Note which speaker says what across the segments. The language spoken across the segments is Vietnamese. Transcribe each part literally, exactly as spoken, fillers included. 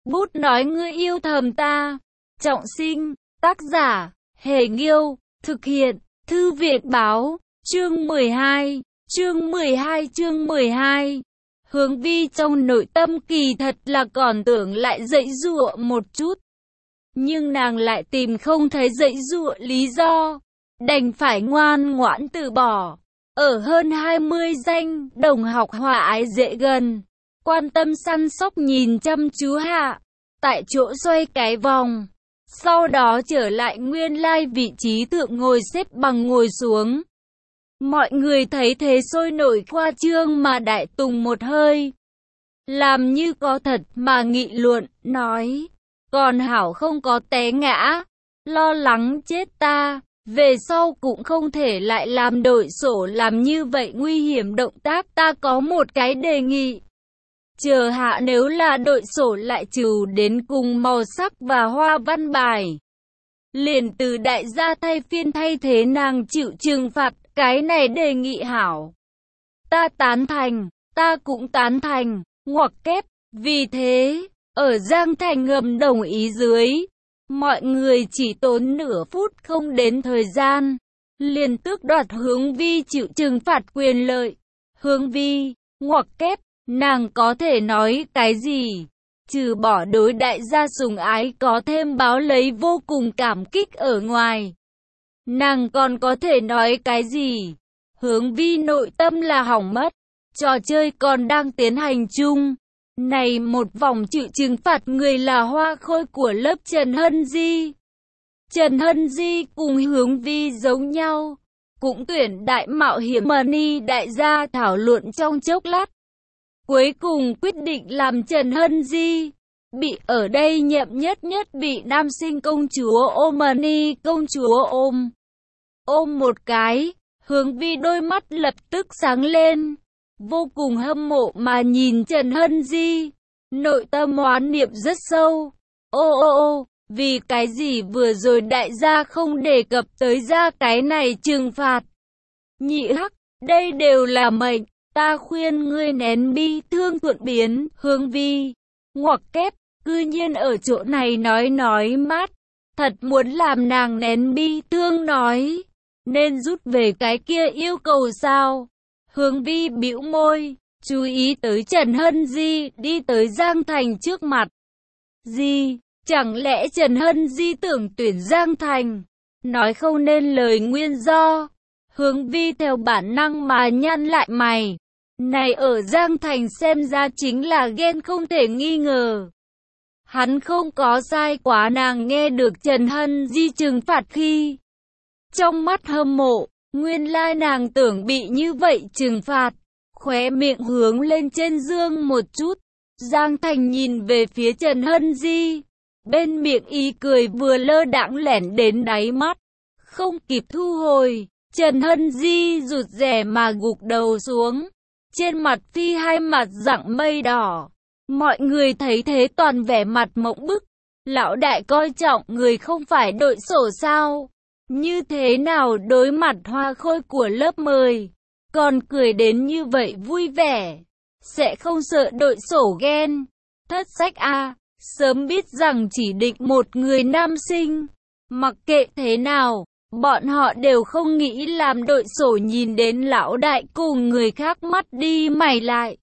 Speaker 1: Bút nói ngươi yêu thầm ta. Trọng sinh, tác giả, Hề Nghiêu, thực hiện, Thư viện Báo, chương mười hai, chương mười hai chương mười hai. Hướng Vi trong nội tâm kỳ thật là còn tưởng lại giãy giụa một chút. Nhưng nàng lại tìm không thấy giãy giụa lý do, đành phải ngoan ngoãn từ bỏ. Ở hơn hai mươi danh đồng học hòa ái dễ gần, quan tâm săn sóc nhìn chăm chú hạ, tại chỗ xoay cái vòng, sau đó trở lại nguyên lai vị trí thượng ngồi xếp bằng ngồi xuống. Mọi người thấy thế sôi nổi khoa trương mà đại tùng một hơi, làm như có thật mà nghị luận, nói, còn hảo không có té ngã, lo lắng chết ta. Về sau cũng không thể lại làm đội sổ làm như vậy nguy hiểm động tác. Ta có một cái đề nghị. Chờ hạ nếu là đội sổ lại trừ đến cùng màu sắc và hoa văn bài, liền từ đại gia thay phiên thay thế nàng chịu trừng phạt. Cái này đề nghị hảo. Ta tán thành, ta cũng tán thành, ngoặc kép. Vì thế, ở Giang Thành ngầm đồng ý dưới, mọi người chỉ tốn nửa phút không đến thời gian, liền tước đoạt Hướng Vi chịu trừng phạt quyền lợi. Hướng Vi, ngoặc kép, nàng có thể nói cái gì? Trừ bỏ đối đại gia sủng ái có thêm báo lấy vô cùng cảm kích ở ngoài, nàng còn có thể nói cái gì? Hướng Vi nội tâm là hỏng mất, trò chơi còn đang tiến hành chung. Này một vòng chịu trừng phạt người là hoa khôi của lớp Trần Hân Di. Trần Hân Di cùng Hướng Vi giống nhau, cũng tuyển đại mạo hiểm Money đại gia thảo luận trong chốc lát. Cuối cùng quyết định làm Trần Hân Di bị ở đây nhậm nhất nhất bị nam sinh công chúa ôm Money công chúa ôm. Ôm một cái, Hướng Vi đôi mắt lập tức sáng lên, vô cùng hâm mộ mà nhìn Trần Hân Di, nội tâm oán niệm rất sâu. Ô ô ô, vì cái gì vừa rồi đại gia không đề cập tới ra cái này trừng phạt? Nhị hắc, đây đều là mệnh, ta khuyên ngươi nén bi thương thuận biến. Hướng Vi, ngoặc kép, cư nhiên ở chỗ này nói nói mát, thật muốn làm nàng nén bi thương nói, nên rút về cái kia yêu cầu sao? Hướng Vi bĩu môi, chú ý tới Trần Hân Di đi tới Giang Thành trước mặt. Gì? Chẳng lẽ Trần Hân Di tưởng tuyển Giang Thành? Nói không nên lời nguyên do. Hướng Vi theo bản năng mà nhăn lại mày. Này ở Giang Thành xem ra chính là ghen không thể nghi ngờ. Hắn không có sai quá. Nàng nghe được Trần Hân Di trừng phạt khi, trong mắt hâm mộ, nguyên lai nàng tưởng bị như vậy trừng phạt. Khóe miệng hướng lên trên dương một chút, Giang Thành nhìn về phía Trần Hân Di, bên miệng y cười vừa lơ đãng lẻn đến đáy mắt, không kịp thu hồi. Trần Hân Di rụt rè mà gục đầu xuống, trên mặt phi hai mặt rặng mây đỏ. Mọi người thấy thế toàn vẻ mặt mộng bức. Lão đại coi trọng người không phải đội sổ sao? Như thế nào đối mặt hoa khôi của lớp mười, còn cười đến như vậy vui vẻ, sẽ không sợ đội sổ ghen? Thất sách a, à, sớm biết rằng chỉ định một người nam sinh, mặc kệ thế nào, bọn họ đều không nghĩ làm đội sổ nhìn đến lão đại cùng người khác mắt đi mày lại.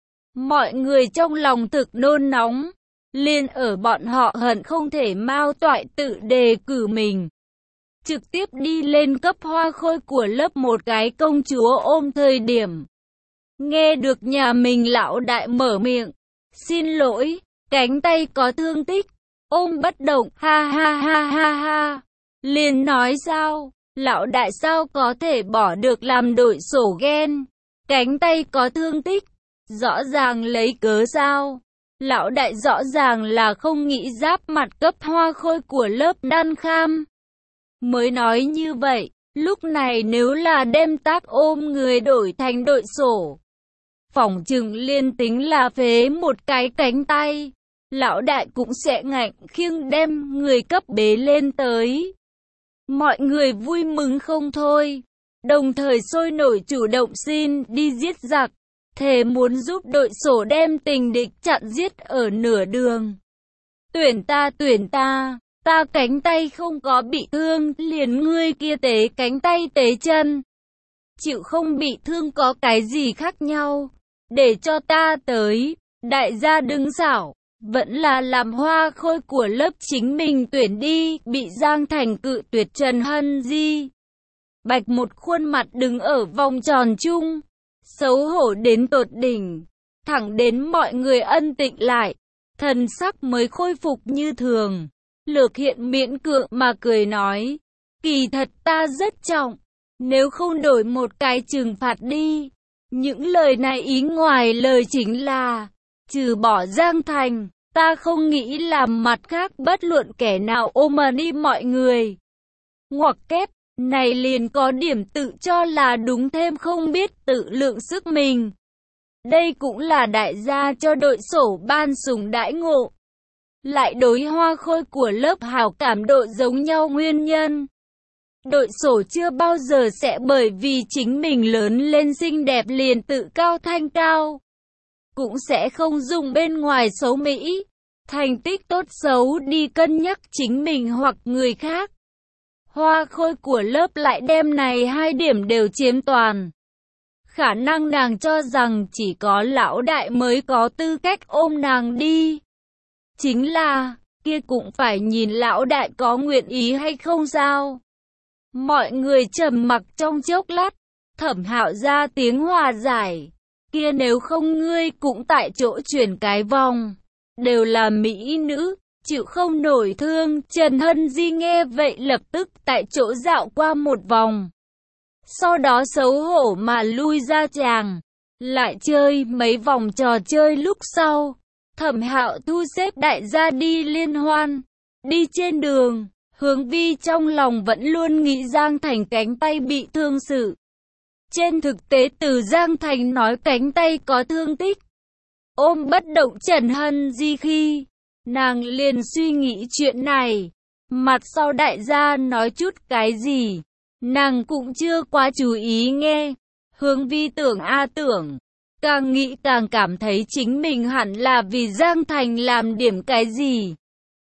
Speaker 1: Mọi người trong lòng thực nôn nóng, liền ở bọn họ hận không thể mau toại tự đề cử mình, trực tiếp đi lên cấp hoa khôi của lớp một cái công chúa ôm thời điểm. Nghe được nhà mình lão đại mở miệng, xin lỗi, cánh tay có thương tích, ôm bất động, ha ha ha ha ha. Liền nói sao, lão đại sao có thể bỏ được làm đội sổ ghen, cánh tay có thương tích, rõ ràng lấy cớ sao. Lão đại rõ ràng là không nghĩ giáp mặt cấp hoa khôi của lớp Đan Kham mới nói như vậy. Lúc này nếu là đem tác ôm người đổi thành đội sổ, phỏng chừng liên tính là phế một cái cánh tay, lão đại cũng sẽ ngạnh khiêng đem người cấp bế lên tới. Mọi người vui mừng không thôi, đồng thời sôi nổi chủ động xin đi giết giặc, thề muốn giúp đội sổ đem tình địch chặn giết ở nửa đường. Tuyển ta, tuyển ta, ta cánh tay không có bị thương, liền ngươi kia tế cánh tay tế chân. Chịu không bị thương có cái gì khác nhau, để cho ta tới. Đại gia đứng xảo, vẫn là làm hoa khôi của lớp chính mình tuyển đi, bị Giang Thành cự tuyệt Trần Hân Di. Bạch một khuôn mặt đứng ở vòng tròn chung, xấu hổ đến tột đỉnh, thẳng đến mọi người ân tịnh lại, thần sắc mới khôi phục như thường. Lược Hiện miễn cưỡng mà cười nói, kỳ thật ta rất trọng, nếu không đổi một cái trừng phạt đi. Những lời này ý ngoài lời chính là, trừ bỏ Giang Thành, ta không nghĩ làm mặt khác bất luận kẻ nào ôm đi mọi người. Ngoặc kép, này liền có điểm tự cho là đúng thêm không biết tự lượng sức mình. Đây cũng là đại gia cho đội sổ ban sủng đãi ngộ. Lại đối hoa khôi của lớp hảo cảm độ giống nhau nguyên nhân. Đội sổ chưa bao giờ sẽ bởi vì chính mình lớn lên xinh đẹp liền tự cao thanh cao. Cũng sẽ không dùng bên ngoài xấu mỹ, thành tích tốt xấu đi cân nhắc chính mình hoặc người khác. Hoa khôi của lớp lại đem này hai điểm đều chiếm toàn. Khả năng nàng cho rằng chỉ có lão đại mới có tư cách ôm nàng đi. Chính là, kia cũng phải nhìn lão đại có nguyện ý hay không sao. Mọi người trầm mặc trong chốc lát, Thẩm Hạo ra tiếng hòa giải. Kia nếu không ngươi cũng tại chỗ chuyển cái vòng. Đều là mỹ nữ, chịu không nổi thương. Trần Hân Di nghe vậy lập tức tại chỗ dạo qua một vòng. Sau đó xấu hổ mà lui ra tràng. Lại chơi mấy vòng trò chơi lúc sau. Thẩm Hạo thu xếp đại gia đi liên hoan. Đi trên đường, Hướng Vi trong lòng vẫn luôn nghĩ Giang Thành cánh tay bị thương sự. Trên thực tế từ Giang Thành nói cánh tay có thương tích, ôm bất động Trần Hân Di khi, nàng liền suy nghĩ chuyện này. Mặt sau đại gia nói chút cái gì, nàng cũng chưa quá chú ý nghe. Hướng Vi tưởng a tưởng, càng nghĩ càng cảm thấy chính mình hẳn là vì Giang Thành làm điểm cái gì,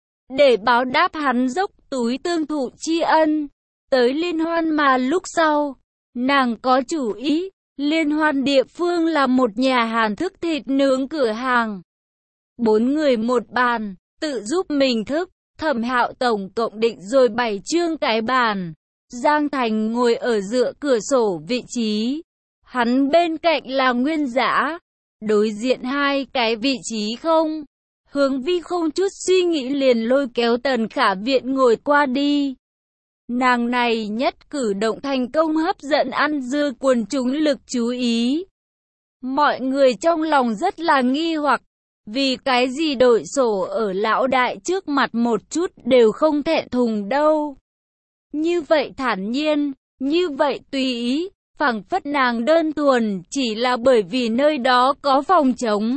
Speaker 1: để báo đáp hắn dốc túi tương thụ tri ân. Tới liên hoan mà lúc sau, nàng có chủ ý, liên hoan địa phương là một nhà hàng thức thịt nướng cửa hàng. Bốn người một bàn, tự giúp mình thức. Thẩm Hạo tổng cộng định rồi bảy chương cái bàn. Giang Thành ngồi ở dựa cửa sổ vị trí. Hắn bên cạnh là Nguyên Dã. Đối diện hai cái vị trí không. Hướng Vi không chút suy nghĩ liền lôi kéo Tần Khả Viện ngồi qua đi. Nàng này nhất cử động thành công hấp dẫn ăn dưa quần chúng lực chú ý. Mọi người trong lòng rất là nghi hoặc, vì cái gì đội sổ ở lão đại trước mặt một chút đều không thẹn thùng đâu. Như vậy thản nhiên, như vậy tùy ý, phảng phất nàng đơn thuần chỉ là bởi vì nơi đó có phòng trống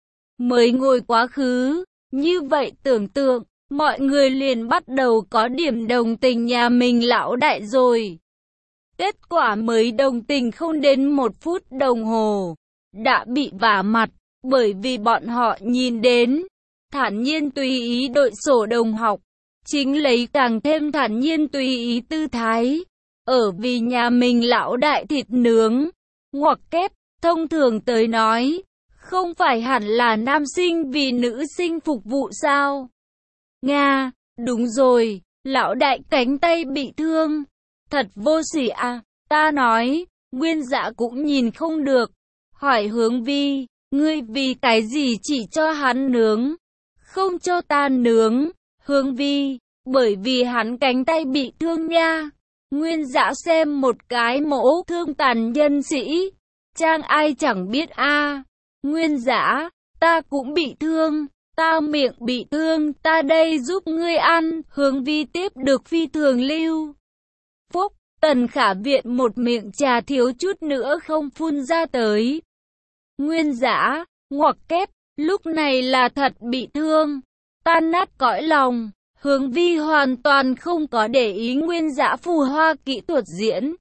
Speaker 1: mới ngồi quá khứ. Như vậy tưởng tượng, mọi người liền bắt đầu có điểm đồng tình nhà mình lão đại rồi. Kết quả mới đồng tình không đến một phút đồng hồ, đã bị vả mặt, bởi vì bọn họ nhìn đến, thản nhiên tùy ý đội sổ đồng học, chính lấy càng thêm thản nhiên tùy ý tư thái, ở vì nhà mình lão đại thịt nướng, ngoặc kép, thông thường tới nói, không phải hẳn là nam sinh vì nữ sinh phục vụ sao? Nga, đúng rồi, lão đại cánh tay bị thương, thật vô sỉ à, ta nói, Nguyên Dã cũng nhìn không được, hỏi Hướng Vi, ngươi vì cái gì chỉ cho hắn nướng, không cho ta nướng? Hướng Vi, bởi vì hắn cánh tay bị thương nha. Nguyên Dã xem một cái mẫu thương tàn nhân sĩ, trang ai chẳng biết a. À. Nguyên Dã, ta cũng bị thương, ta miệng bị thương, ta đây giúp ngươi ăn. Hướng Vi tiếp được phi thường lưu. Phúc, Tần Khả Viện một miệng trà thiếu chút nữa không phun ra tới. Nguyên Dã, ngoặc kép, lúc này là thật bị thương, tan nát cõi lòng. Hướng Vi hoàn toàn không có để ý Nguyên Dã phù hoa kỹ thuật diễn.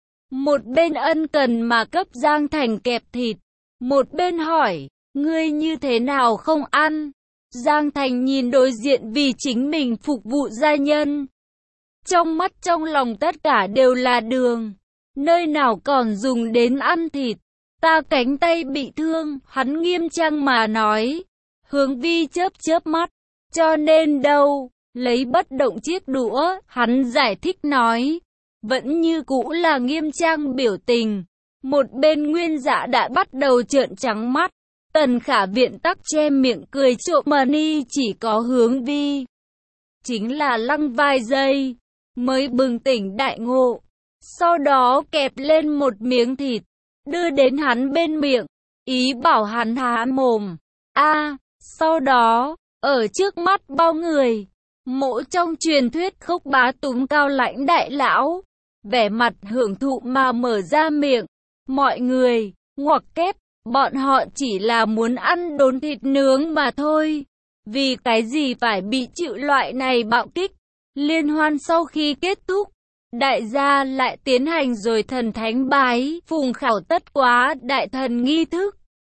Speaker 1: Một bên ân cần mà cấp Giang Thành kẹp thịt, một bên hỏi, ngươi như thế nào không ăn? Giang Thành nhìn đối diện vì chính mình phục vụ gia nhân. Trong mắt trong lòng tất cả đều là đường. Nơi nào còn dùng đến ăn thịt. Ta cánh tay bị thương, hắn nghiêm trang mà nói. Hướng Vi chớp chớp mắt. Cho nên đâu, lấy bất động chiếc đũa, hắn giải thích nói. Vẫn như cũ là nghiêm trang biểu tình. Một bên Nguyên Dạ đã bắt đầu trợn trắng mắt. Tần Khả Viện tắc che miệng cười trộm mà ni chỉ có Hướng Vi. Chính là lăng vài giây, mới bừng tỉnh đại ngộ. Sau đó kẹp lên một miếng thịt, đưa đến hắn bên miệng, ý bảo hắn há mồm. A, à, sau đó, ở trước mắt bao người, mộ trong truyền thuyết Khốc Bá túm cao lãnh đại lão, vẻ mặt hưởng thụ mà mở ra miệng. Mọi người, ngoặc kép, bọn họ chỉ là muốn ăn đốn thịt nướng mà thôi. Vì cái gì phải bị chịu loại này bạo kích? Liên hoan sau khi kết thúc, đại gia lại tiến hành rồi thần thánh bái, phùng khảo tất quá đại thần nghi thức.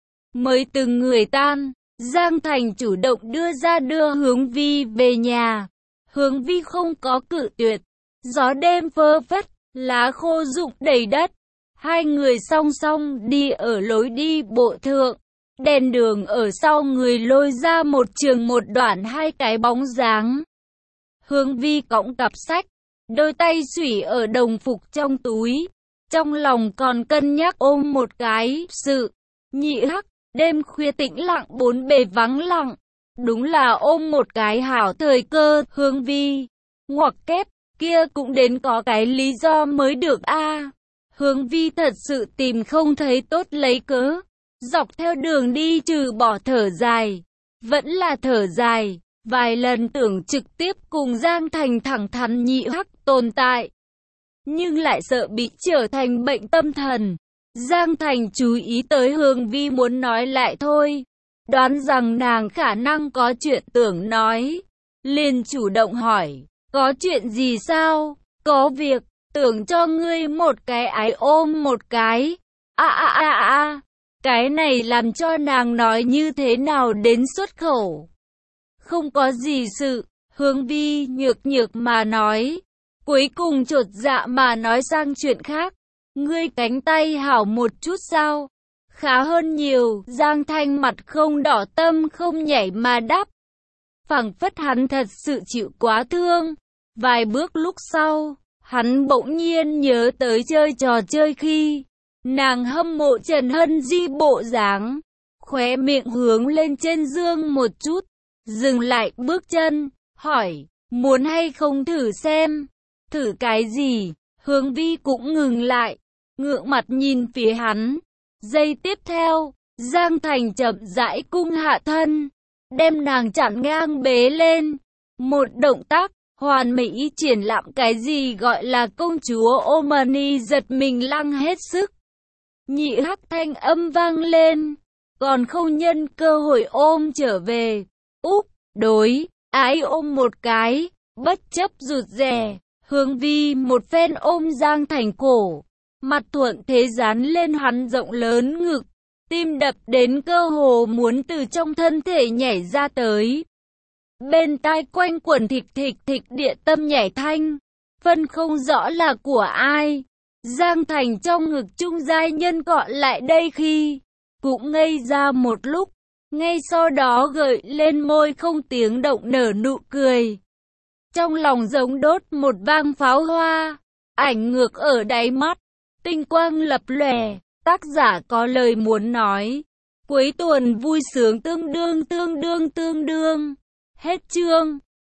Speaker 1: Mới từng người tan, Giang Thành chủ động đưa ra đưa Hướng Vi về nhà. Hướng Vi không có cự tuyệt. Gió đêm phơ phất, lá khô rụng đầy đất. Hai người song song đi ở lối đi bộ thượng. Đèn đường ở sau người lôi ra một trường một đoạn hai cái bóng dáng. Hướng Vi cõng cặp sách, đôi tay xủy ở đồng phục trong túi. Trong lòng còn cân nhắc ôm một cái sự. Nhị Hắc, đêm khuya tĩnh lặng bốn bề vắng lặng. Đúng là ôm một cái hảo thời cơ. Hướng Vi, ngoặc kép, kia cũng đến có cái lý do mới được a. À. Hướng Vi thật sự tìm không thấy tốt lấy cớ. Dọc theo đường đi trừ bỏ thở dài, vẫn là thở dài. Vài lần tưởng trực tiếp cùng Giang Thành thẳng thắn Nhị Hắc tồn tại, nhưng lại sợ bị trở thành bệnh tâm thần. Giang Thành chú ý tới Hướng Vi muốn nói lại thôi, đoán rằng nàng khả năng có chuyện tưởng nói, liền chủ động hỏi, có chuyện gì sao? Có việc, tưởng cho ngươi một cái ái ôm một cái. A a a a, cái này làm cho nàng nói như thế nào đến xuất khẩu. Không có gì sự, Hướng Vi nhược nhược mà nói. Cuối cùng chột dạ mà nói sang chuyện khác. Ngươi cánh tay hảo một chút sao? Khá hơn nhiều. Giang Thanh mặt không đỏ tâm không nhảy mà đáp. Phảng phất hắn thật sự chịu quá thương. Vài bước lúc sau, hắn bỗng nhiên nhớ tới chơi trò chơi khi nàng hâm mộ Trần Hân Di bộ dáng. Khóe miệng hướng lên trên dương một chút. Dừng lại bước chân, hỏi, muốn hay không thử xem? Thử cái gì? Hướng Vi cũng ngừng lại, ngượng mặt nhìn phía hắn. Giây tiếp theo, Giang Thành chậm rãi cung hạ thân, đem nàng chặn ngang bế lên. Một động tác, hoàn mỹ triển lãm cái gì gọi là công chúa Omani giật mình lăng hết sức. Nhị Hắc thanh âm vang lên, còn không nhân cơ hội ôm trở về. Úp, đối, ái ôm một cái, bất chấp rụt rè, Hướng Vi một phen ôm Giang Thành cổ, mặt thuận thế dán lên hắn rộng lớn ngực, tim đập đến cơ hồ muốn từ trong thân thể nhảy ra tới. Bên tai quanh quẩn thịch thịch thịch địa tâm nhảy thanh, phân không rõ là của ai. Giang Thành trong ngực trung giai nhân gọi lại đây khi, cũng ngây ra một lúc. Ngay sau đó gợi lên môi không tiếng động nở nụ cười. Trong lòng giống đốt một vang pháo hoa, ảnh ngược ở đáy mắt, tinh quang lập lòe. Tác giả có lời muốn nói. Cuối tuần vui sướng tương đương tương đương tương đương. Hết chương.